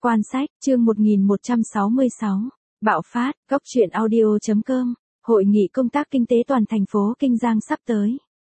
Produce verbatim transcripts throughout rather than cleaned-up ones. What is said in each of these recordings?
Quan sách, chương một nghìn một trăm sáu mươi sáu. Bạo phát, góc truyện audio.com. Hội nghị công tác kinh tế toàn thành phố Kinh Giang sắp tới.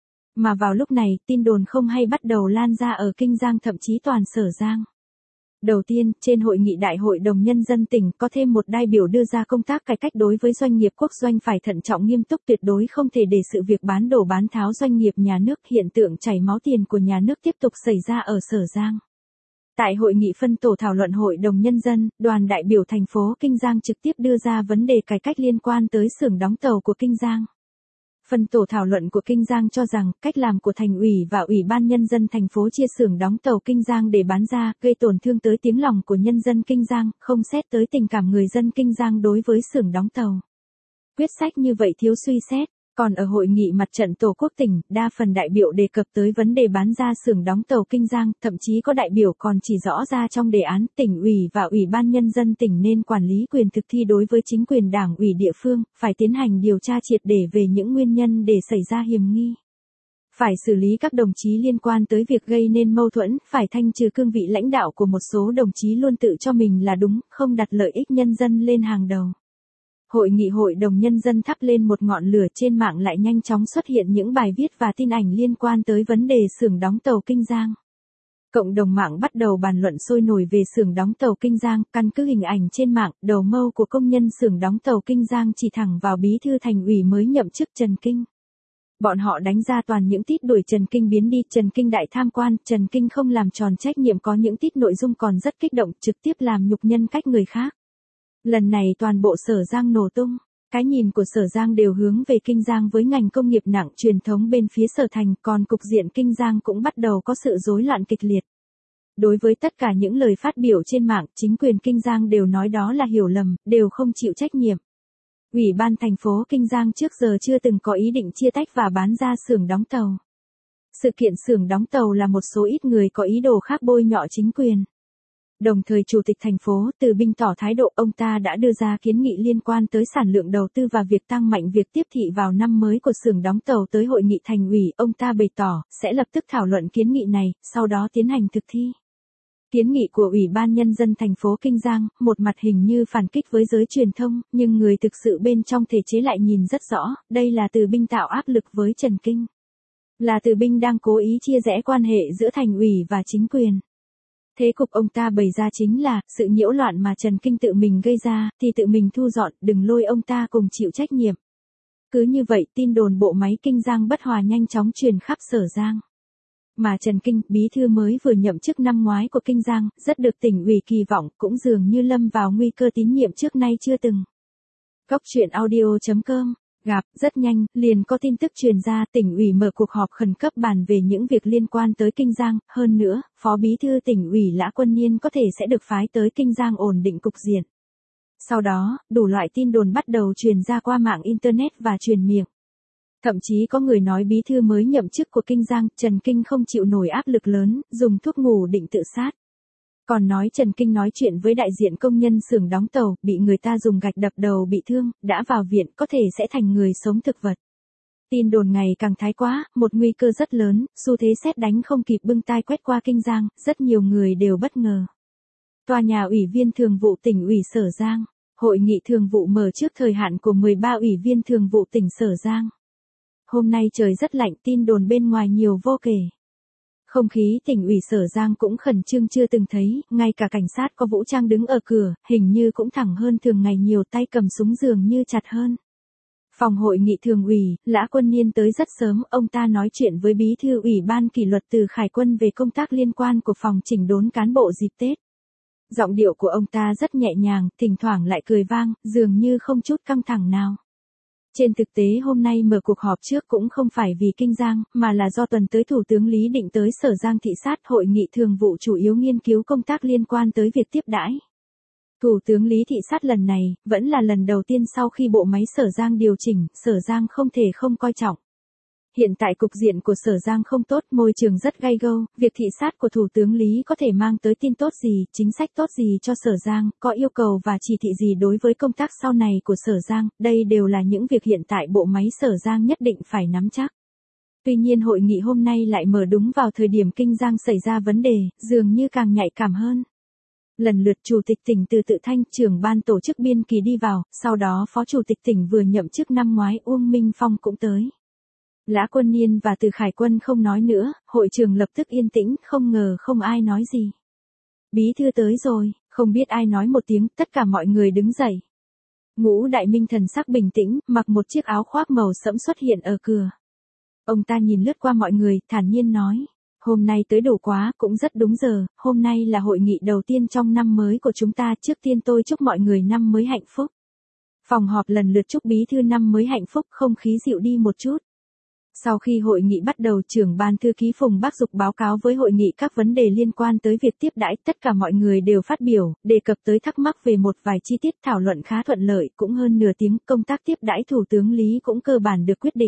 Mà vào lúc này, tin đồn không hay bắt đầu lan ra ở Kinh Giang, thậm chí toàn Sở Giang. Đầu tiên, trên hội nghị Đại hội đồng Nhân dân tỉnh có thêm một đại biểu đưa ra công tác cải cách đối với doanh nghiệp quốc doanh phải thận trọng nghiêm túc, tuyệt đối không thể để sự việc bán đổ bán tháo doanh nghiệp nhà nước, hiện tượng chảy máu tiền của nhà nước tiếp tục xảy ra ở Sở Giang. Tại hội nghị phân tổ thảo luận Hội đồng Nhân dân, đoàn đại biểu thành phố Kinh Giang trực tiếp đưa ra vấn đề cải cách liên quan tới xưởng đóng tàu của Kinh Giang. Phân tổ thảo luận của Kinh Giang cho rằng, cách làm của thành ủy và ủy ban nhân dân thành phố chia xưởng đóng tàu Kinh Giang để bán ra, gây tổn thương tới tiếng lòng của nhân dân Kinh Giang, không xét tới tình cảm người dân Kinh Giang đối với xưởng đóng tàu. Quyết sách như vậy thiếu suy xét. Còn ở hội nghị mặt trận Tổ quốc tỉnh, đa phần đại biểu đề cập tới vấn đề bán ra xưởng đóng tàu Kinh Giang, thậm chí có đại biểu còn chỉ rõ ra trong đề án, tỉnh ủy và ủy ban nhân dân tỉnh nên quản lý quyền thực thi đối với chính quyền đảng ủy địa phương, phải tiến hành điều tra triệt để về những nguyên nhân để xảy ra hiểm nghi. Phải xử lý các đồng chí liên quan tới việc gây nên mâu thuẫn, phải thanh trừ cương vị lãnh đạo của một số đồng chí luôn tự cho mình là đúng, không đặt lợi ích nhân dân lên hàng đầu. Hội nghị Hội đồng Nhân dân thắp lên một ngọn lửa, trên mạng lại nhanh chóng xuất hiện những bài viết và tin ảnh liên quan tới vấn đề xưởng đóng tàu Kinh Giang. Cộng đồng mạng bắt đầu bàn luận sôi nổi về xưởng đóng tàu Kinh Giang, căn cứ hình ảnh trên mạng, đầu mâu của công nhân xưởng đóng tàu Kinh Giang chỉ thẳng vào bí thư thành ủy mới nhậm chức Trần Kinh. Bọn họ đánh ra toàn những tít đuổi Trần Kinh biến đi, Trần Kinh đại tham quan, Trần Kinh không làm tròn trách nhiệm, có những tít nội dung còn rất kích động, trực tiếp làm nhục nhân cách người khác. Lần này toàn bộ Sở Giang nổ tung, cái nhìn của Sở Giang đều hướng về Kinh Giang với ngành công nghiệp nặng truyền thống bên phía Sở Thành, còn cục diện Kinh Giang cũng bắt đầu có sự rối loạn kịch liệt. Đối với tất cả những lời phát biểu trên mạng, chính quyền Kinh Giang đều nói đó là hiểu lầm, đều không chịu trách nhiệm. Ủy ban thành phố Kinh Giang trước giờ chưa từng có ý định chia tách và bán ra xưởng đóng tàu. Sự kiện xưởng đóng tàu là một số ít người có ý đồ khác bôi nhọ chính quyền. Đồng thời Chủ tịch thành phố Từ Binh tỏ thái độ, ông ta đã đưa ra kiến nghị liên quan tới sản lượng đầu tư và việc tăng mạnh việc tiếp thị vào năm mới của xưởng đóng tàu tới hội nghị thành ủy. Ông ta bày tỏ, sẽ lập tức thảo luận kiến nghị này, sau đó tiến hành thực thi. Kiến nghị của Ủy ban Nhân dân thành phố Kinh Giang, một mặt hình như phản kích với giới truyền thông, nhưng người thực sự bên trong thể chế lại nhìn rất rõ, đây là Từ Binh tạo áp lực với Trần Kinh. Là Từ Binh đang cố ý chia rẽ quan hệ giữa thành ủy và chính quyền. Thế cục ông ta bày ra chính là, sự nhiễu loạn mà Trần Kinh tự mình gây ra, thì tự mình thu dọn, đừng lôi ông ta cùng chịu trách nhiệm. Cứ như vậy, tin đồn bộ máy Kinh Giang bất hòa nhanh chóng truyền khắp Sở Giang. Mà Trần Kinh, bí thư mới vừa nhậm chức năm ngoái của Kinh Giang, rất được tỉnh ủy kỳ vọng, cũng dường như lâm vào nguy cơ tín nhiệm trước nay chưa từng. Góc truyện audio.com. Gặp, rất nhanh, liền có tin tức truyền ra, tỉnh ủy mở cuộc họp khẩn cấp bàn về những việc liên quan tới Kinh Giang, hơn nữa, Phó Bí thư tỉnh ủy Lã Quân Niên có thể sẽ được phái tới Kinh Giang ổn định cục diện. Sau đó, đủ loại tin đồn bắt đầu truyền ra qua mạng Internet và truyền miệng. Thậm chí có người nói bí thư mới nhậm chức của Kinh Giang, Trần Kinh không chịu nổi áp lực lớn, dùng thuốc ngủ định tự sát. Còn nói Trần Kinh nói chuyện với đại diện công nhân xưởng đóng tàu, bị người ta dùng gạch đập đầu bị thương, đã vào viện, có thể sẽ thành người sống thực vật. Tin đồn ngày càng thái quá, một nguy cơ rất lớn, xu thế sét đánh không kịp bưng tai quét qua Kinh Giang, rất nhiều người đều bất ngờ. Tòa nhà Ủy viên Thường vụ tỉnh ủy Sở Giang, hội nghị thường vụ mở trước thời hạn của mười ba ủy viên thường vụ tỉnh Sở Giang. Hôm nay trời rất lạnh, tin đồn bên ngoài nhiều vô kể. Không khí tỉnh ủy Sở Giang cũng khẩn trương chưa từng thấy, ngay cả cảnh sát có vũ trang đứng ở cửa, hình như cũng thẳng hơn thường ngày nhiều, tay cầm súng dường như chặt hơn. Phòng hội nghị thường ủy, Lã Quân Niên tới rất sớm, ông ta nói chuyện với bí thư ủy ban kỷ luật Từ Khải Quân về công tác liên quan của phòng chỉnh đốn cán bộ dịp Tết. Giọng điệu của ông ta rất nhẹ nhàng, thỉnh thoảng lại cười vang, dường như không chút căng thẳng nào. Trên thực tế hôm nay mở cuộc họp trước cũng không phải vì Kinh Giang, mà là do tuần tới Thủ tướng Lý Định tới Sở Giang thị sát, hội nghị thường vụ chủ yếu nghiên cứu công tác liên quan tới việc tiếp đãi. Thủ tướng Lý thị sát lần này, vẫn là lần đầu tiên sau khi bộ máy Sở Giang điều chỉnh, Sở Giang không thể không coi trọng. Hiện tại cục diện của Sở Giang không tốt, môi trường rất gay go, việc thị sát của Thủ tướng Lý có thể mang tới tin tốt gì, chính sách tốt gì cho Sở Giang, có yêu cầu và chỉ thị gì đối với công tác sau này của Sở Giang, đây đều là những việc hiện tại bộ máy Sở Giang nhất định phải nắm chắc. Tuy nhiên hội nghị hôm nay lại mở đúng vào thời điểm Kinh Giang xảy ra vấn đề, dường như càng nhạy cảm hơn. Lần lượt chủ tịch tỉnh Từ Tự Thanh, trưởng ban tổ chức biên kỳ đi vào, sau đó phó chủ tịch tỉnh vừa nhậm chức năm ngoái Uông Minh Phong cũng tới. Lã Quân Niên và Từ Khải Quân không nói nữa, hội trường lập tức yên tĩnh, không ngờ không ai nói gì. Bí thư tới rồi, không biết ai nói một tiếng, tất cả mọi người đứng dậy. Ngũ Đại Minh thần sắc bình tĩnh, mặc một chiếc áo khoác màu sẫm xuất hiện ở cửa. Ông ta nhìn lướt qua mọi người, thản nhiên nói. Hôm nay tới đủ quá, cũng rất đúng giờ, hôm nay là hội nghị đầu tiên trong năm mới của chúng ta, trước tiên tôi chúc mọi người năm mới hạnh phúc. Phòng họp lần lượt chúc bí thư năm mới hạnh phúc, không khí dịu đi một chút. Sau khi hội nghị bắt đầu, trưởng ban thư ký Phùng Bác Dục báo cáo với hội nghị các vấn đề liên quan tới việc tiếp đãi, tất cả mọi người đều phát biểu, đề cập tới thắc mắc về một vài chi tiết, thảo luận khá thuận lợi, cũng hơn nửa tiếng, công tác tiếp đãi Thủ tướng Lý cũng cơ bản được quyết định.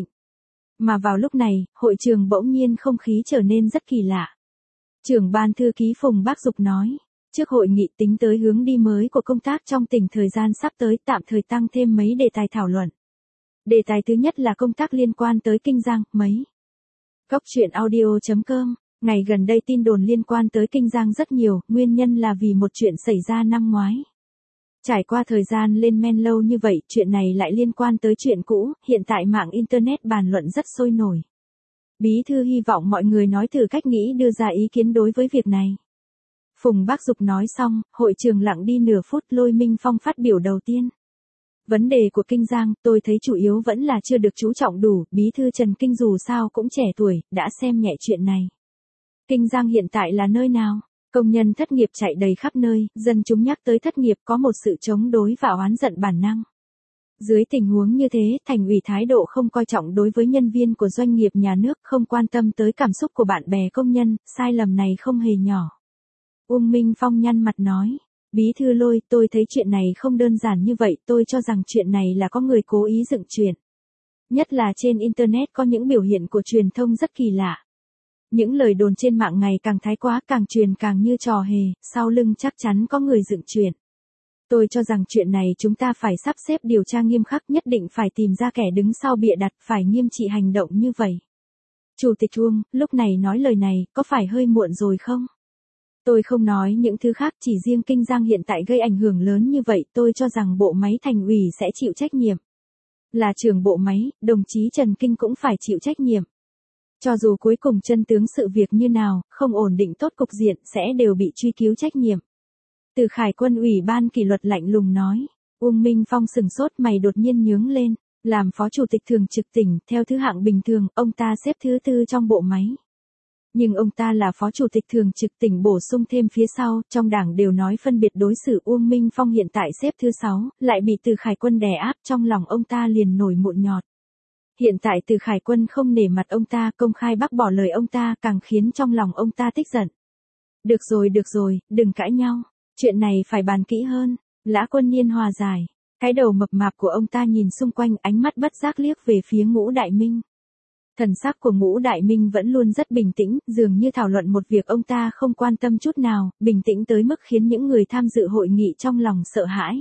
Mà vào lúc này, hội trường bỗng nhiên không khí trở nên rất kỳ lạ. Trưởng ban thư ký Phùng Bác Dục nói, trước hội nghị tính tới hướng đi mới của công tác trong tỉnh thời gian sắp tới, tạm thời tăng thêm mấy đề tài thảo luận. Đề tài thứ nhất là công tác liên quan tới Kinh Giang, mấy. Góc truyện audio chấm com, ngày gần đây tin đồn liên quan tới Kinh Giang rất nhiều, nguyên nhân là vì một chuyện xảy ra năm ngoái. Trải qua thời gian lên men lâu như vậy, chuyện này lại liên quan tới chuyện cũ, hiện tại mạng Internet bàn luận rất sôi nổi. Bí thư hy vọng mọi người nói thử cách nghĩ đưa ra ý kiến đối với việc này. Phùng Bác Dục nói xong, hội trường lặng đi nửa phút, Lôi Minh Phong phát biểu đầu tiên. Vấn đề của Kinh Giang, tôi thấy chủ yếu vẫn là chưa được chú trọng đủ, bí thư Trần Kinh dù sao cũng trẻ tuổi, đã xem nhẹ chuyện này. Kinh Giang hiện tại là nơi nào? Công nhân thất nghiệp chạy đầy khắp nơi, dân chúng nhắc tới thất nghiệp có một sự chống đối và oán giận bản năng. Dưới tình huống như thế, thành ủy thái độ không coi trọng đối với nhân viên của doanh nghiệp nhà nước, không quan tâm tới cảm xúc của bạn bè công nhân, sai lầm này không hề nhỏ. Uông Minh Phong nhăn mặt nói. Bí thư Lôi, tôi thấy chuyện này không đơn giản như vậy, tôi cho rằng chuyện này là có người cố ý dựng chuyện. Nhất là trên Internet có những biểu hiện của truyền thông rất kỳ lạ. Những lời đồn trên mạng ngày càng thái quá, càng truyền càng như trò hề, sau lưng chắc chắn có người dựng chuyện. Tôi cho rằng chuyện này chúng ta phải sắp xếp điều tra nghiêm khắc, nhất định phải tìm ra kẻ đứng sau bịa đặt, phải nghiêm trị hành động như vậy. Chủ tịch Uông, lúc này nói lời này, có phải hơi muộn rồi không? Tôi không nói những thứ khác, chỉ riêng Kinh Giang hiện tại gây ảnh hưởng lớn như vậy, tôi cho rằng bộ máy thành ủy sẽ chịu trách nhiệm. Là trưởng bộ máy, đồng chí Trần Kinh cũng phải chịu trách nhiệm. Cho dù cuối cùng chân tướng sự việc như nào, không ổn định tốt cục diện, sẽ đều bị truy cứu trách nhiệm. Từ Khải Quân ủy ban kỷ luật lạnh lùng nói. Uông Minh Phong sừng sốt, mày đột nhiên nhướng lên. Làm phó chủ tịch thường trực tỉnh, theo thứ hạng bình thường, ông ta xếp thứ tư trong bộ máy. Nhưng ông ta là phó chủ tịch thường trực tỉnh, bổ sung thêm phía sau, trong đảng đều nói phân biệt đối xử. Uông Minh Phong hiện tại xếp thứ sáu, lại bị Từ Khải Quân đè áp, trong lòng ông ta liền nổi mụn nhọt. Hiện tại Từ Khải Quân không nể mặt ông ta, công khai bác bỏ lời ông ta, càng khiến trong lòng ông ta tức giận. Được rồi được rồi, đừng cãi nhau, chuyện này phải bàn kỹ hơn. Lã Quân Niên hòa giải, cái đầu mập mạp của ông ta nhìn xung quanh, ánh mắt bất giác liếc về phía Ngũ Đại Minh. Thần sắc của Ngũ Đại Minh vẫn luôn rất bình tĩnh, dường như thảo luận một việc ông ta không quan tâm chút nào, bình tĩnh tới mức khiến những người tham dự hội nghị trong lòng sợ hãi.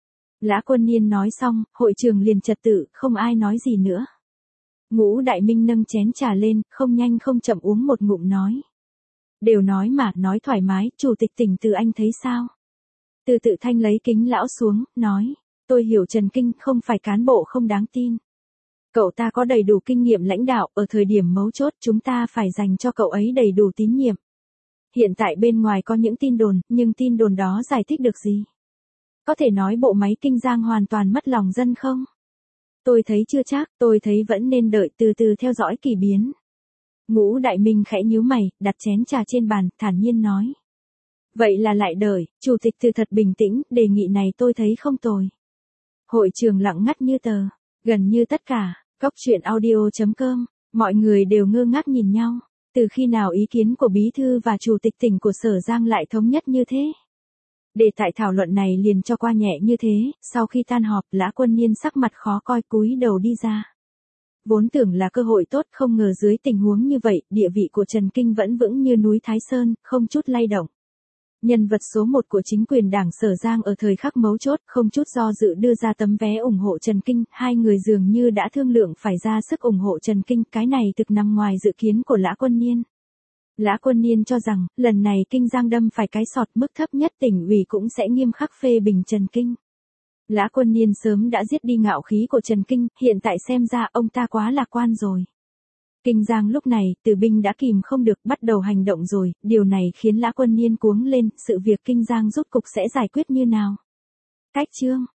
Lã Quân Niên nói xong, hội trường liền trật tự, không ai nói gì nữa. Ngũ Đại Minh nâng chén trà lên, không nhanh không chậm uống một ngụm nói. Đều nói mà, nói thoải mái, chủ tịch tỉnh Từ anh thấy sao? Từ Tự Thanh lấy kính lão xuống, nói. Tôi hiểu Trần Kinh không phải cán bộ không đáng tin. Cậu ta có đầy đủ kinh nghiệm lãnh đạo, ở thời điểm mấu chốt chúng ta phải dành cho cậu ấy đầy đủ tín nhiệm. Hiện tại bên ngoài có những tin đồn, nhưng tin đồn đó giải thích được gì? Có thể nói bộ máy Kinh Giang hoàn toàn mất lòng dân không? Tôi thấy chưa chắc, tôi thấy vẫn nên đợi từ từ theo dõi kỳ biến. Ngũ Đại Minh khẽ nhíu mày, đặt chén trà trên bàn, thản nhiên nói. Vậy là lại đợi, chủ tịch Từ thật bình tĩnh, đề nghị này tôi thấy không tồi. Hội trường lặng ngắt như tờ, gần như tất cả, góc truyện audio chấm com, mọi người đều ngơ ngác nhìn nhau. Từ khi nào ý kiến của bí thư và chủ tịch tỉnh của Sở Giang lại thống nhất như thế? Đề tài thảo luận này liền cho qua nhẹ như thế, sau khi tan họp, Lã Quân Niên sắc mặt khó coi cúi đầu đi ra. Vốn tưởng là cơ hội tốt, không ngờ dưới tình huống như vậy, địa vị của Trần Kinh vẫn vững như núi Thái Sơn, không chút lay động. Nhân vật số một của chính quyền đảng Sở Giang ở thời khắc mấu chốt, không chút do dự đưa ra tấm vé ủng hộ Trần Kinh, hai người dường như đã thương lượng phải ra sức ủng hộ Trần Kinh, cái này thực nằm ngoài dự kiến của Lã Quân Niên. Lã Quân Niên cho rằng, lần này Kinh Giang đâm phải cái sọt, mức thấp nhất tỉnh ủy cũng sẽ nghiêm khắc phê bình Trần Kinh. Lã Quân Niên sớm đã giết đi ngạo khí của Trần Kinh, hiện tại xem ra ông ta quá lạc quan rồi. Kinh Giang lúc này, Từ binh đã kìm không được, bắt đầu hành động rồi, điều này khiến Lã Quân Niên cuống lên, sự việc Kinh Giang rốt cục sẽ giải quyết như nào? Cách chương